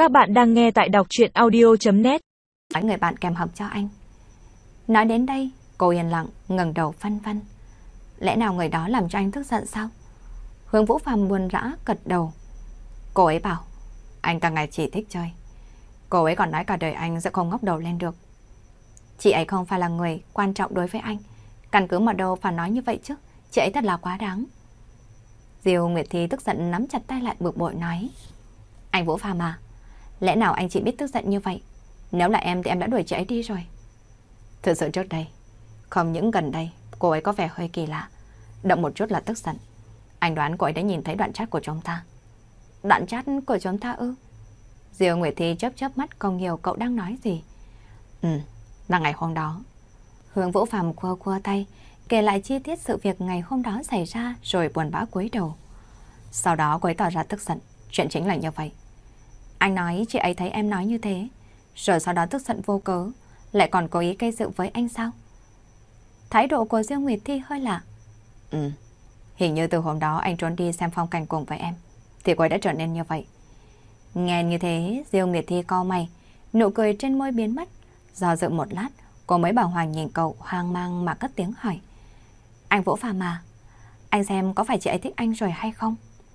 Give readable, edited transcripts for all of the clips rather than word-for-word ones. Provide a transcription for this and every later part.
Các bạn đang nghe tại đọc truyện audio.net. Nói người bạn kèm học cho anh. Nói đến đây, cô yên lặng, ngẩng đầu phân vân. Lẽ nào người đó làm cho anh tức giận sao? Hướng Vũ Phàm buồn rã gật đầu. Cô ấy bảo, anh cả ngày chỉ thích chơi. Cô ấy còn nói cả đời anh sẽ không ngóc đầu lên được. Chị ấy không phải là người quan trọng đối với anh. Căn cứ mà đâu phải nói như vậy chứ. Chị ấy thật là quá đáng. Diêu Nguyệt Thi tức giận nắm chặt tay lại bực bội nói. Anh Vũ Phàm à, lẽ nào anh chỉ biết tức giận như vậy? Nếu là em thì em đã đuổi chị ấy đi rồi. Thực sự trước đây, không những gần đây, cô ấy có vẻ hơi kỳ lạ. Động một chút là tức giận. Anh đoán cô ấy đã nhìn thấy đoạn chat của chúng ta. Đoạn chat của chúng ta ư? Diêu Nguyệt Thi chớp chớp mắt không hiểu cậu đang nói gì. Là ngày hôm đó. Hướng Vũ Phàm khua khua tay, kể lại chi tiết sự việc ngày hôm đó xảy ra rồi buồn bã cúi đầu. Sau đó cô ấy tỏ ra tức giận. Chuyện chính là như vậy. Anh nói chị ấy thấy em nói như thế, rồi sau đó tức giận vô cớ, lại còn cố ý gây sự với anh sao? Thái độ của Diêu Nguyệt Thi hơi lạ. Hình như từ hôm đó anh trốn đi xem phong cảnh cùng với em, thì cô ấy đã trở nên như vậy. Nghe như thế, Diêu Nguyệt Thi cau mày, nụ cười trên môi biến mất. Do dự một lát, cô mới bảo Hoàng nhìn cậu hoang mang mà cất tiếng hỏi. Anh Vũ Phàm à, anh xem có phải chị ấy thích anh rồi hay không?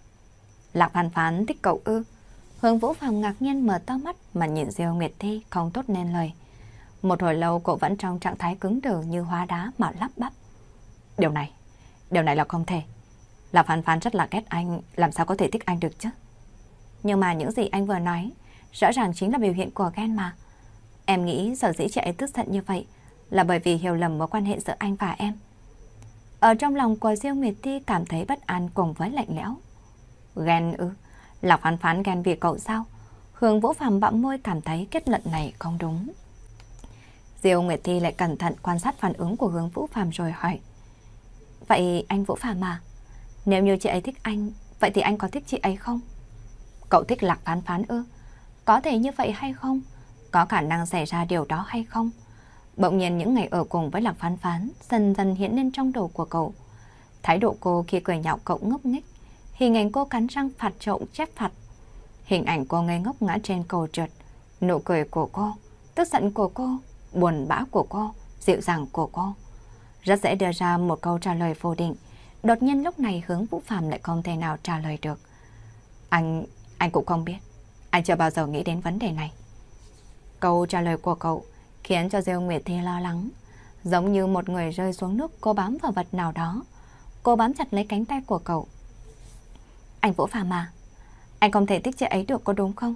Lạc Phán Phán thích cậu ư? Hướng Vũ Phàm ngạc nhiên mở to mắt mà nhìn Diêu Nguyệt Thi không tốt nên lời. Một hồi lâu cô vẫn trong trạng thái cứng đờ như hóa đá mà lắp bắp. Điều này là không thể. Lạc Phán Phán rất là ghét anh, làm sao có thể thích anh được chứ? Nhưng mà những gì anh vừa nói rõ ràng chính là biểu hiện của ghen mà. Em nghĩ sở dĩ chị ấy tức giận như vậy là bởi vì hiểu lầm mối quan hệ giữa anh và em. Ở trong lòng của Diêu Nguyệt Thi cảm thấy bất an cùng với lạnh lẽo. Ghen ư? Lạc Phán Phán ghen vì cậu sao? Hướng Vũ Phàm bặm môi cảm thấy kết luận này không đúng. Diêu Nguyệt Thi lại cẩn thận quan sát phản ứng của Hướng Vũ Phàm rồi hỏi. Vậy anh Vũ Phàm à, nếu như chị ấy thích anh, vậy thì anh có thích chị ấy không? Cậu thích Lạc Phán Phán ư? Có thể như vậy hay không? Có khả năng xảy ra điều đó hay không? Bỗng nhiên những ngày ở cùng với Lạc Phán Phán dần dần hiện lên trong đầu của cậu. Thái độ cô khi cười nhạo cậu ngốc nghếch, hình ảnh cô cắn răng phạt trộm chép phạt, hình ảnh cô ngây ngốc ngã trên cầu trượt, nụ cười của cô, tức giận của cô, buồn bã của cô, dịu dàng của cô. Rất dễ đưa ra một câu trả lời vô định. Đột nhiên lúc này Hướng Vũ Phàm lại không thể nào trả lời được. Anh cũng không biết. Anh chưa bao giờ nghĩ đến vấn đề này. Câu trả lời của cậu khiến cho Diêu Nguyệt Thi lo lắng. Giống như một người rơi xuống nước, cô bám vào vật nào đó. Cô bám chặt lấy cánh tay của cậu. Anh Vũ Phàm à, anh không thể thích chị ấy được có đúng không?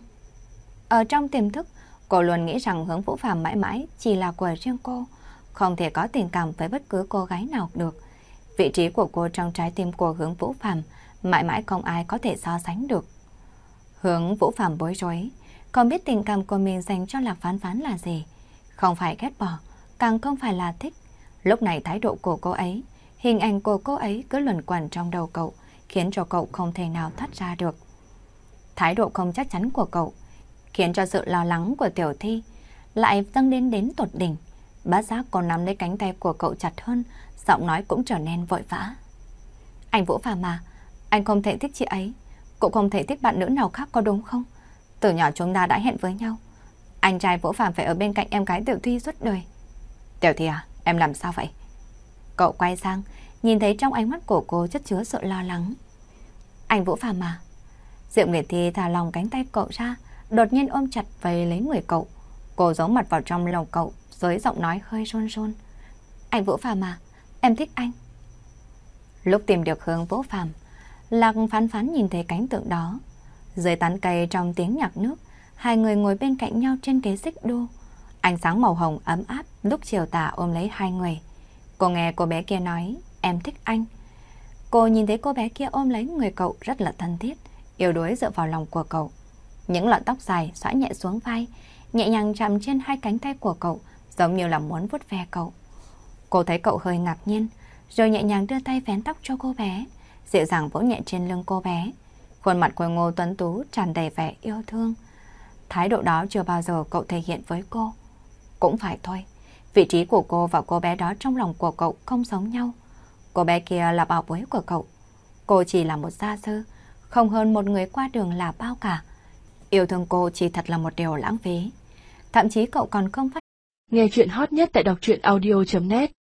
Ở trong tiềm thức, cô luôn nghĩ rằng Hướng Vũ Phàm mãi mãi chỉ là của riêng cô, không thể có tình cảm với bất cứ cô gái nào được. Vị trí của cô trong trái tim của Hướng Vũ Phàm mãi mãi không ai có thể so sánh được. Hướng Vũ Phàm bối rối, không biết tình cảm của mình dành cho Lạc Phán Phán là gì. Không phải ghét bỏ, càng không phải là thích. Lúc này thái độ của cô ấy, hình ảnh của cô ấy cứ luẩn quẩn trong đầu cậu, khiến cho cậu không thể nào thoát ra được. Thái độ không chắc chắn của cậu khiến cho sự lo lắng của Tiểu Thi lại dâng đến tột đỉnh. Bát giác cô nắm lấy cánh tay của cậu chặt hơn, giọng nói cũng trở nên vội vã. Anh Vũ Phàm à, anh không thể thích chị ấy, cũng không thể thích bạn nữ nào khác có đúng không? Từ nhỏ chúng ta đã hẹn với nhau. Anh trai Vũ Phàm phải ở bên cạnh em gái Tiểu Thi suốt đời. Tiểu Thi à, em làm sao vậy? Cậu quay sang, nhìn thấy trong ánh mắt của cô chất chứa sự lo lắng. Anh Vũ Phàm à. Diệu Nguyệt Thi thả lòng cánh tay cậu ra, đột nhiên ôm chặt vây lấy người cậu. Cô giấu mặt vào trong lòng cậu, với giọng nói hơi run run. Anh Vũ Phàm à, em thích anh. Lúc tìm được Hướng Vũ Phàm, Lạc Phán Phán nhìn thấy cảnh tượng đó. Dưới tán cây trong tiếng nhạc nước, hai người ngồi bên cạnh nhau trên ghế xích đu. Ánh sáng màu hồng ấm áp lúc chiều tà ôm lấy hai người. Cô nghe cô bé kia nói, em thích anh. Cô nhìn thấy cô bé kia ôm lấy người cậu rất là thân thiết, yếu đuối dựa vào lòng của cậu. Những lọn tóc dài xõa nhẹ xuống vai, nhẹ nhàng chạm trên hai cánh tay của cậu, giống như là muốn vuốt ve cậu. Cô thấy cậu hơi ngạc nhiên, rồi nhẹ nhàng đưa tay vén tóc cho cô bé, dịu dàng vỗ nhẹ trên lưng cô bé. Khuôn mặt khôi ngô tuấn tú tràn đầy vẻ yêu thương. Thái độ đó chưa bao giờ cậu thể hiện với cô. Cũng phải thôi, vị trí của cô và cô bé đó trong lòng của cậu không giống nhau. Cô bé kia là bảo bối của cậu. Cô chỉ là một gia sư, không hơn một người qua đường là bao cả. Yêu thương cô chỉ thật là một điều lãng phí. Thậm chí cậu còn không phát. Nghe chuyện hot nhất tại đọc truyện audio.net